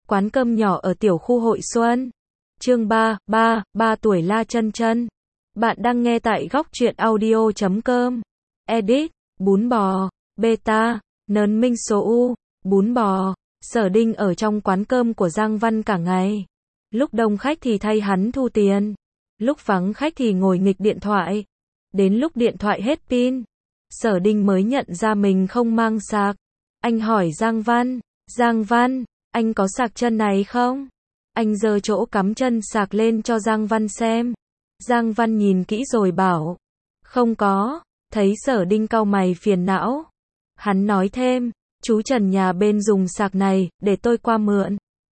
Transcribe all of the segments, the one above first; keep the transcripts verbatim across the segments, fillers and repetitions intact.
Quán cơm nhỏ ở tiểu khu Hội Xuân. Chương ba, ba, ba tuổi La Chân Chân. Bạn đang nghe tại góc truyện audio chấm com. Edit, bún bò, beta, nớn minh số U, bún bò. Sở Đinh ở trong quán cơm của Giang Văn cả ngày. Lúc đông khách thì thay hắn thu tiền. Lúc vắng khách thì ngồi nghịch điện thoại. Đến lúc điện thoại hết pin, Sở Đinh mới nhận ra mình không mang sạc. Anh hỏi Giang Văn, Giang Văn, anh có sạc chân này không? Anh giơ chỗ cắm chân sạc lên cho Giang Văn xem. Giang Văn nhìn kỹ rồi bảo, không có. Thấy Sở Đinh cau mày phiền não, hắn nói thêm, chú Trần nhà bên dùng sạc này, để tôi qua mượn.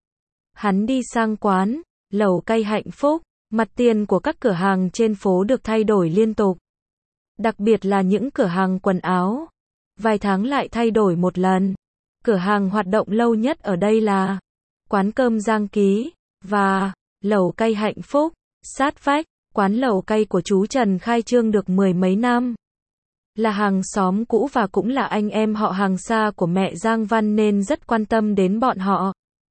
Hắn đi sang quán lẩu cay Hạnh Phúc. Mặt tiền của các cửa hàng trên phố được thay đổi liên tục. Đặc biệt là những cửa hàng quần áo. Vài tháng lại thay đổi một lần. Cửa hàng hoạt động lâu nhất ở đây là quán cơm Giang Ký và lẩu cay Hạnh Phúc. Sát vách, quán lẩu cay của chú Trần khai trương được mười mấy năm. Là hàng xóm cũ và cũng là anh em họ hàng xa của mẹ Giang Văn nên rất quan tâm đến bọn họ.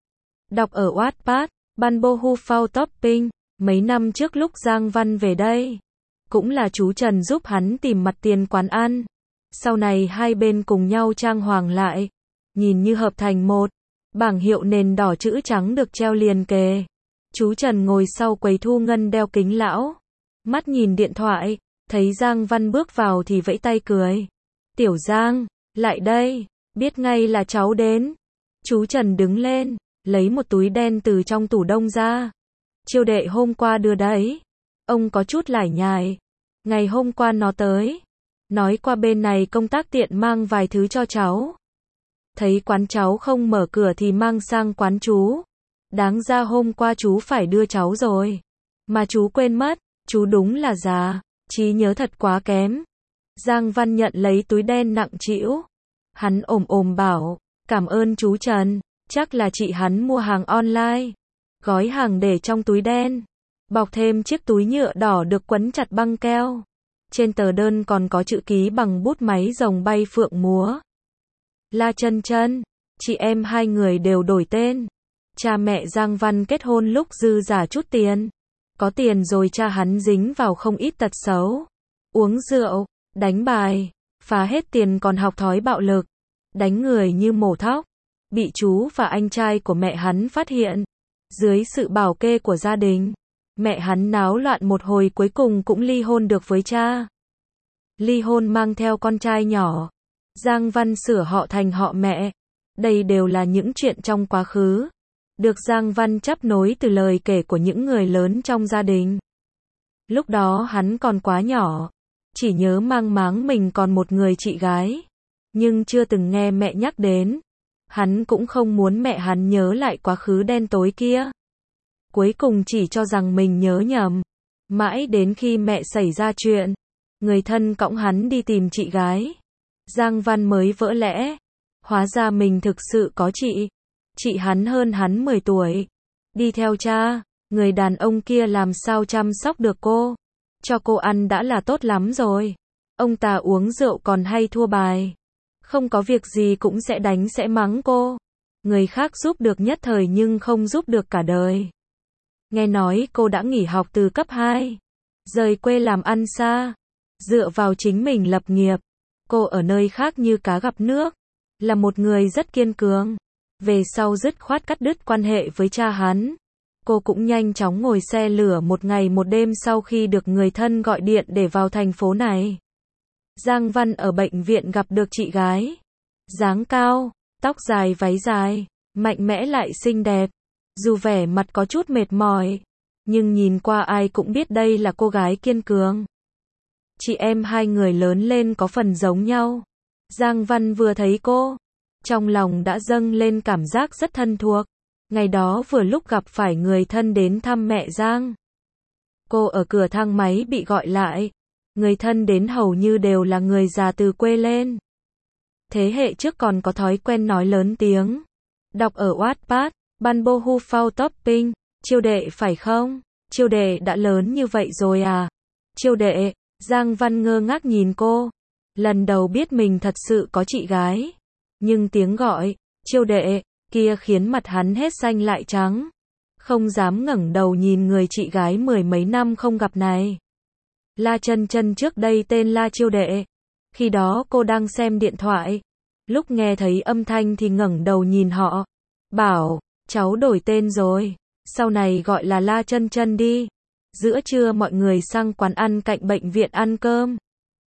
Đọc ở Wattpad, Ban Bô Hu Phao Topping. Mấy năm trước lúc Giang Văn về đây, cũng là chú Trần giúp hắn tìm mặt tiền quán ăn. Sau này hai bên cùng nhau trang hoàng lại, nhìn như hợp thành một. Bảng hiệu nền đỏ chữ trắng được treo liền kề. Chú Trần ngồi sau quầy thu ngân đeo kính lão, mắt nhìn điện thoại, thấy Giang Văn bước vào thì vẫy tay cười. Tiểu Giang, lại đây, biết ngay là cháu đến. Chú Trần đứng lên, lấy một túi đen từ trong tủ đông ra. Chiêu đệ hôm qua đưa đấy. Ông có chút lải nhải. Ngày hôm qua nó tới, nói qua bên này công tác tiện mang vài thứ cho cháu. Thấy quán cháu không mở cửa thì mang sang quán chú. Đáng ra hôm qua chú phải đưa cháu rồi. Mà chú quên mất, chú đúng là già, trí nhớ thật quá kém. Giang Văn nhận lấy túi đen nặng trĩu. Hắn ồm ồm bảo, cảm ơn chú Trần, chắc là chị hắn mua hàng online. Gói hàng để trong túi đen, bọc thêm chiếc túi nhựa đỏ được quấn chặt băng keo. Trên tờ đơn còn có chữ ký bằng bút máy rồng bay phượng múa. La Chân Chân, chị em hai người đều đổi tên. Cha mẹ Giang Văn kết hôn lúc dư giả chút tiền. Có tiền rồi cha hắn dính vào không ít tật xấu. Uống rượu, đánh bài, phá hết tiền còn học thói bạo lực, đánh người như mổ thóc. Bị chú và anh trai của mẹ hắn phát hiện. Dưới sự bảo kê của gia đình, mẹ hắn náo loạn một hồi cuối cùng cũng ly hôn được với cha. Ly hôn mang theo con trai nhỏ. Giang Văn sửa họ thành họ mẹ. Đây đều là những chuyện trong quá khứ, được Giang Văn chắp nối từ lời kể của những người lớn trong gia đình. Lúc đó hắn còn quá nhỏ, chỉ nhớ mang máng mình còn một người chị gái, nhưng chưa từng nghe mẹ nhắc đến. Hắn cũng không muốn mẹ hắn nhớ lại quá khứ đen tối kia. Cuối cùng chỉ cho rằng mình nhớ nhầm. Mãi đến khi mẹ xảy ra chuyện, người thân cõng hắn đi tìm chị gái, Giang Văn mới vỡ lẽ. Hóa ra mình thực sự có chị. Chị hắn hơn hắn mười tuổi. Đi theo cha, người đàn ông kia làm sao chăm sóc được cô. Cho cô ăn đã là tốt lắm rồi. Ông ta uống rượu còn hay thua bài. Không có việc gì cũng sẽ đánh sẽ mắng cô. Người khác giúp được nhất thời nhưng không giúp được cả đời. Nghe nói cô đã nghỉ học từ cấp hai. Rời quê làm ăn xa. Dựa vào chính mình lập nghiệp. Cô ở nơi khác như cá gặp nước. Là một người rất kiên cường. Về sau dứt khoát cắt đứt quan hệ với cha hắn. Cô cũng nhanh chóng ngồi xe lửa một ngày một đêm sau khi được người thân gọi điện để vào thành phố này. Giang Văn ở bệnh viện gặp được chị gái. Dáng cao, tóc dài váy dài, mạnh mẽ lại xinh đẹp. Dù vẻ mặt có chút mệt mỏi, nhưng nhìn qua ai cũng biết đây là cô gái kiên cường. Chị em hai người lớn lên có phần giống nhau. Giang Văn vừa thấy cô, trong lòng đã dâng lên cảm giác rất thân thuộc. Ngày đó vừa lúc gặp phải người thân đến thăm mẹ Giang. Cô ở cửa thang máy bị gọi lại. Người thân đến hầu như đều là người già từ quê lên. Thế hệ trước còn có thói quen nói lớn tiếng. Đọc ở Wattpad, Ban Bô Hu Phao Topping. Chiêu đệ phải không? Chiêu đệ đã lớn như vậy rồi à? Chiêu đệ, Giang Văn ngơ ngác nhìn cô. Lần đầu biết mình thật sự có chị gái. Nhưng tiếng gọi, chiêu đệ, kia khiến mặt hắn hết xanh lại trắng. Không dám ngẩng đầu nhìn người chị gái mười mấy năm không gặp này. La Chân Chân trước đây tên La Chiêu Đệ. Khi đó cô đang xem điện thoại. Lúc nghe thấy âm thanh thì ngẩng đầu nhìn họ. Bảo, cháu đổi tên rồi. Sau này gọi là La Chân Chân đi. Giữa trưa mọi người sang quán ăn cạnh bệnh viện ăn cơm.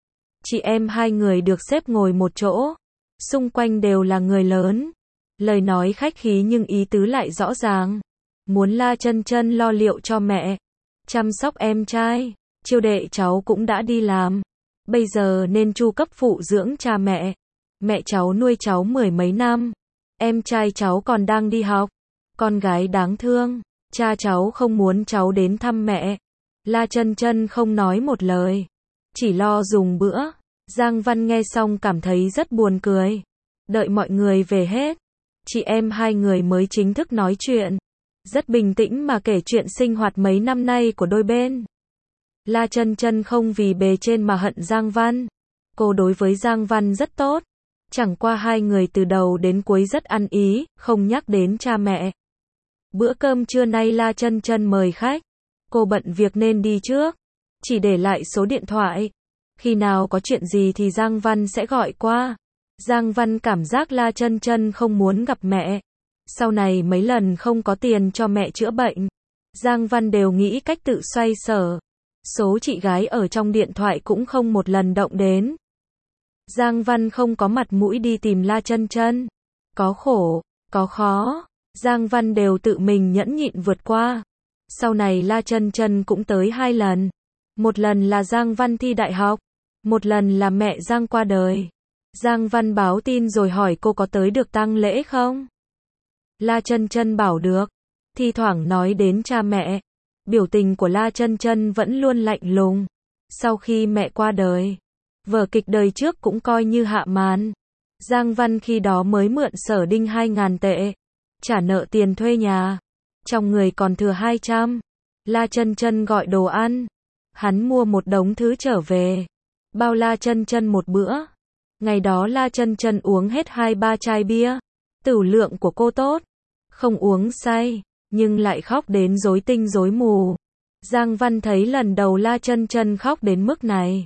Chị em hai người được xếp ngồi một chỗ. Xung quanh đều là người lớn. Lời nói khách khí nhưng ý tứ lại rõ ràng. Muốn La Chân Chân lo liệu cho mẹ. Chăm sóc em trai. Chiêu đệ cháu cũng đã đi làm. Bây giờ nên chu cấp phụ dưỡng cha mẹ. Mẹ cháu nuôi cháu mười mấy năm. Em trai cháu còn đang đi học. Con gái đáng thương. Cha cháu không muốn cháu đến thăm mẹ. La Chân Chân không nói một lời. Chỉ lo dùng bữa. Giang Văn nghe xong cảm thấy rất buồn cười. Đợi mọi người về hết. Chị em hai người mới chính thức nói chuyện. Rất bình tĩnh mà kể chuyện sinh hoạt mấy năm nay của đôi bên. La Chân Chân không vì bề trên mà hận Giang Văn. Cô đối với Giang Văn rất tốt. Chẳng qua hai người từ đầu đến cuối rất ăn ý, không nhắc đến cha mẹ. Bữa cơm trưa nay La Chân Chân mời khách. Cô bận việc nên đi trước. Chỉ để lại số điện thoại. Khi nào có chuyện gì thì Giang Văn sẽ gọi qua. Giang Văn cảm giác La Chân Chân không muốn gặp mẹ. Sau này mấy lần không có tiền cho mẹ chữa bệnh. Giang Văn đều nghĩ cách tự xoay sở. Số chị gái ở trong điện thoại cũng không một lần động đến. Giang Văn không có mặt mũi đi tìm La Chân Chân. Có khổ, có khó, Giang Văn đều tự mình nhẫn nhịn vượt qua. Sau này La Chân Chân cũng tới hai lần. Một lần là Giang Văn thi đại học. Một lần là mẹ Giang qua đời. Giang Văn báo tin rồi hỏi cô có tới được tang lễ không? La Chân Chân bảo được. Thi thoảng nói đến cha mẹ. Biểu tình của La Chân Chân vẫn luôn lạnh lùng. Sau khi mẹ qua đời, vở kịch đời trước cũng coi như hạ màn. Giang Văn khi đó mới mượn Sở Đinh hai ngàn tệ. Trả nợ tiền thuê nhà. Trong người còn thừa hai trăm. La Chân Chân gọi đồ ăn. Hắn mua một đống thứ trở về. Bao La Chân Chân một bữa. Ngày đó La Chân Chân uống hết hai ba chai bia. Tửu lượng của cô tốt. Không uống say. Nhưng lại khóc đến rối tinh rối mù. Giang Văn thấy lần đầu La Chân Chân khóc đến mức này.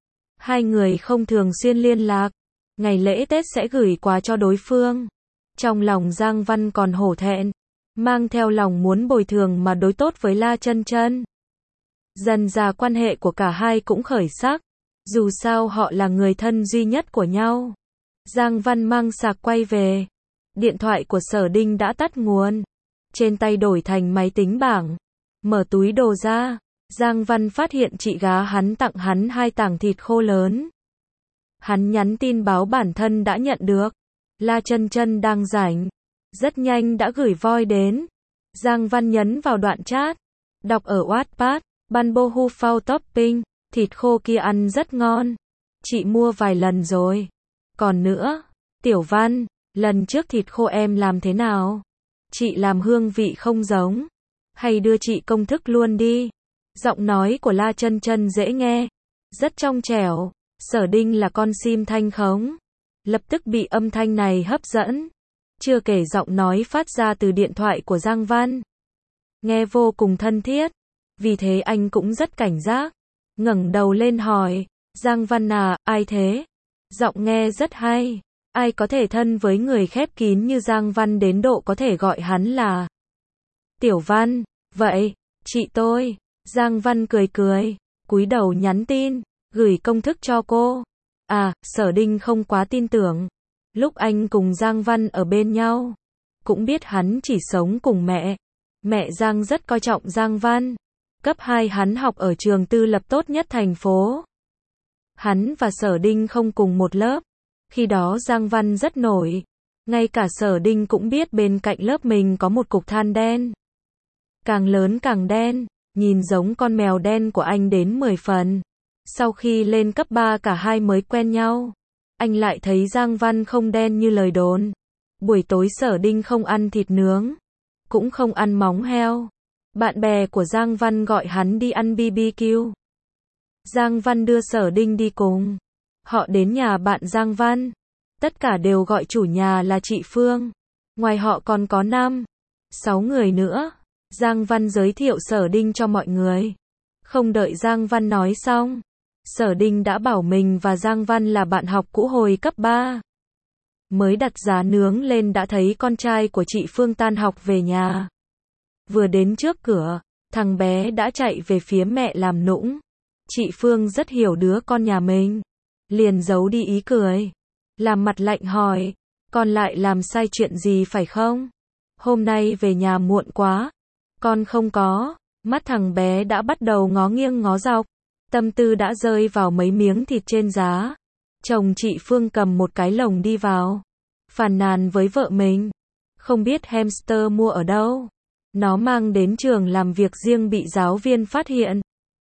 Hai người không thường xuyên liên lạc. Ngày lễ Tết sẽ gửi quà cho đối phương. Trong lòng Giang Văn còn hổ thẹn. Mang theo lòng muốn bồi thường mà đối tốt với La Chân Chân. Dần dà quan hệ của cả hai cũng khởi sắc. Dù sao họ là người thân duy nhất của nhau. Giang Văn mang sạc quay về. Điện thoại của Sở Đinh đã tắt nguồn. Trên tay đổi thành máy tính bảng. Mở túi đồ ra. Giang Văn phát hiện chị gá hắn tặng hắn hai tảng thịt khô lớn. Hắn nhắn tin báo bản thân đã nhận được. La Chân Chân đang rảnh. Rất nhanh đã gửi voi đến. Giang Văn nhấn vào đoạn chat. Đọc ở Wattpad. Ban bô hu phao topping. Thịt khô kia ăn rất ngon. Chị mua vài lần rồi. Còn nữa. Tiểu Văn. Lần trước thịt khô em làm thế nào? Chị làm hương vị không giống. Hay đưa chị công thức luôn đi. Giọng nói của La Chân Chân dễ nghe. Rất trong trẻo. Sở Đinh là con sim thanh khống. Lập tức bị âm thanh này hấp dẫn. Chưa kể giọng nói phát ra từ điện thoại của Giang Văn. Nghe vô cùng thân thiết. Vì thế anh cũng rất cảnh giác. Ngẩng đầu lên hỏi. Giang Văn à, ai thế? Giọng nghe rất hay. Ai có thể thân với người khép kín như Giang Văn đến độ có thể gọi hắn là Tiểu Văn? Vậy, chị tôi. Giang Văn cười cười. Cúi đầu nhắn tin. Gửi công thức cho cô. À, Sở Đinh không quá tin tưởng. Lúc anh cùng Giang Văn ở bên nhau. Cũng biết hắn chỉ sống cùng mẹ. Mẹ Giang rất coi trọng Giang Văn. Cấp hai hắn học ở trường tư lập tốt nhất thành phố. Hắn và Sở Đinh không cùng một lớp. Khi đó Giang Văn rất nổi. Ngay cả Sở Đinh cũng biết bên cạnh lớp mình có một cục than đen. Càng lớn càng đen. Nhìn giống con mèo đen của anh đến mười phần. Sau khi lên cấp ba cả hai mới quen nhau. Anh lại thấy Giang Văn không đen như lời đồn. Buổi tối Sở Đinh không ăn thịt nướng. Cũng không ăn móng heo. Bạn bè của Giang Văn gọi hắn đi ăn bê bê kiu. Giang Văn đưa Sở Đinh đi cùng. Họ đến nhà bạn Giang Văn. Tất cả đều gọi chủ nhà là chị Phương. Ngoài họ còn có năm, sáu người nữa. Giang Văn giới thiệu Sở Đinh cho mọi người. Không đợi Giang Văn nói xong, Sở Đinh đã bảo mình và Giang Văn là bạn học cũ hồi cấp ba. Mới đặt giá nướng lên đã thấy con trai của chị Phương tan học về nhà. Vừa đến trước cửa, thằng bé đã chạy về phía mẹ làm nũng. Chị Phương rất hiểu đứa con nhà mình, liền giấu đi ý cười, làm mặt lạnh hỏi, con lại làm sai chuyện gì phải không? Hôm nay về nhà muộn quá. Con không có. Mắt thằng bé đã bắt đầu ngó nghiêng ngó dọc, tâm tư đã rơi vào mấy miếng thịt trên giá. Chồng chị Phương cầm một cái lồng đi vào, phàn nàn với vợ mình, không biết hamster mua ở đâu. Nó mang đến trường làm việc riêng bị giáo viên phát hiện.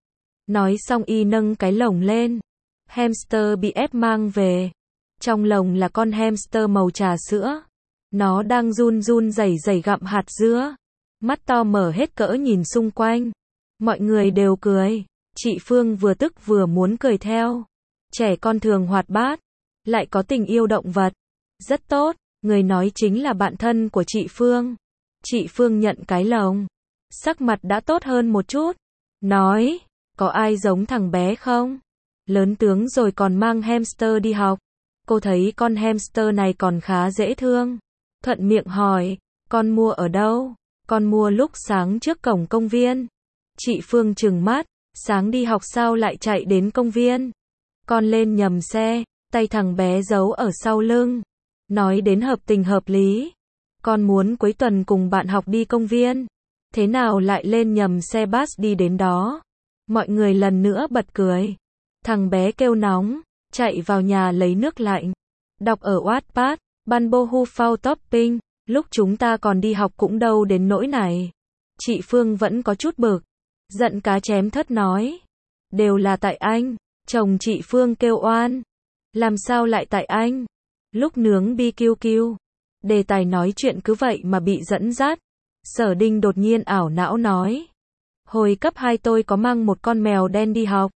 Nói xong y nâng cái lồng lên. Hamster bị ép mang về. Trong lồng là con hamster màu trà sữa. Nó đang run run rẩy rẩy gặm hạt dứa. Mắt to mở hết cỡ nhìn xung quanh. Mọi người đều cười. Chị Phương vừa tức vừa muốn cười theo. Trẻ con thường hoạt bát, lại có tình yêu động vật. Rất tốt. Người nói chính là bạn thân của chị Phương. Chị Phương nhận cái lồng. Sắc mặt đã tốt hơn một chút. Nói, có ai giống thằng bé không? Lớn tướng rồi còn mang hamster đi học. Cô thấy con hamster này còn khá dễ thương. Thuận miệng hỏi, con mua ở đâu? Con mua lúc sáng trước cổng công viên. Chị Phương trừng mắt, sáng đi học sao lại chạy đến công viên? Con lên nhầm xe, tay thằng bé giấu ở sau lưng. Nói đến hợp tình hợp lý. Con muốn cuối tuần cùng bạn học đi công viên. Thế nào lại lên nhầm xe bus đi đến đó? Mọi người lần nữa bật cười. Thằng bé kêu nóng, chạy vào nhà lấy nước lạnh. Đọc ở Wattpad, Ban Bô Hu Phao Topping, lúc chúng ta còn đi học cũng đâu đến nỗi này. Chị Phương vẫn có chút bực. Giận cá chém thớt nói. Đều là tại anh. Chồng chị Phương kêu oan. Làm sao lại tại anh? Lúc nướng bi kiu kiu. Đề tài nói chuyện cứ vậy mà bị dẫn dắt. Sở Đinh đột nhiên ảo não nói. Hồi cấp hai tôi có mang một con mèo đen đi học.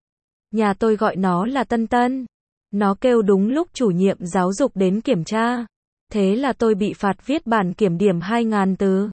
Nhà tôi gọi nó là Tân Tân. Nó kêu đúng lúc chủ nhiệm giáo dục đến kiểm tra. Thế là tôi bị phạt viết bản kiểm điểm hai nghìn từ.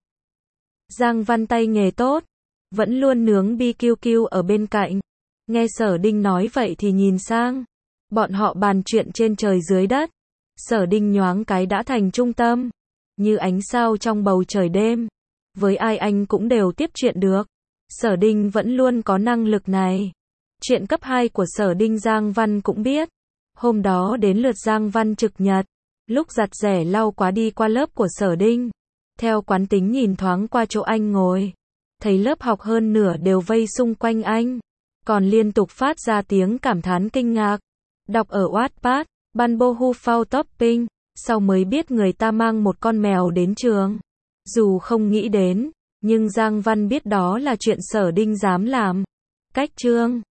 Giang Văn tay nghề tốt. Vẫn luôn nướng bi kiu kiu ở bên cạnh. Nghe Sở Đinh nói vậy thì nhìn sang. Bọn họ bàn chuyện trên trời dưới đất. Sở Đinh nhoáng cái đã thành trung tâm. Như ánh sao trong bầu trời đêm. Với ai anh cũng đều tiếp chuyện được. Sở Đinh vẫn luôn có năng lực này. Chuyện cấp hai của Sở Đinh Giang Văn cũng biết. Hôm đó đến lượt Giang Văn trực nhật. Lúc giặt rẻ lau quá đi qua lớp của Sở Đinh. Theo quán tính nhìn thoáng qua chỗ anh ngồi. Thấy lớp học hơn nửa đều vây xung quanh anh. Còn liên tục phát ra tiếng cảm thán kinh ngạc. Đọc ở Wattpad, Ban Bô Hu Phao Topping. Sau mới biết người ta mang một con mèo đến trường. Dù không nghĩ đến, nhưng Giang Văn biết đó là chuyện Sở Đinh dám làm. Cách chương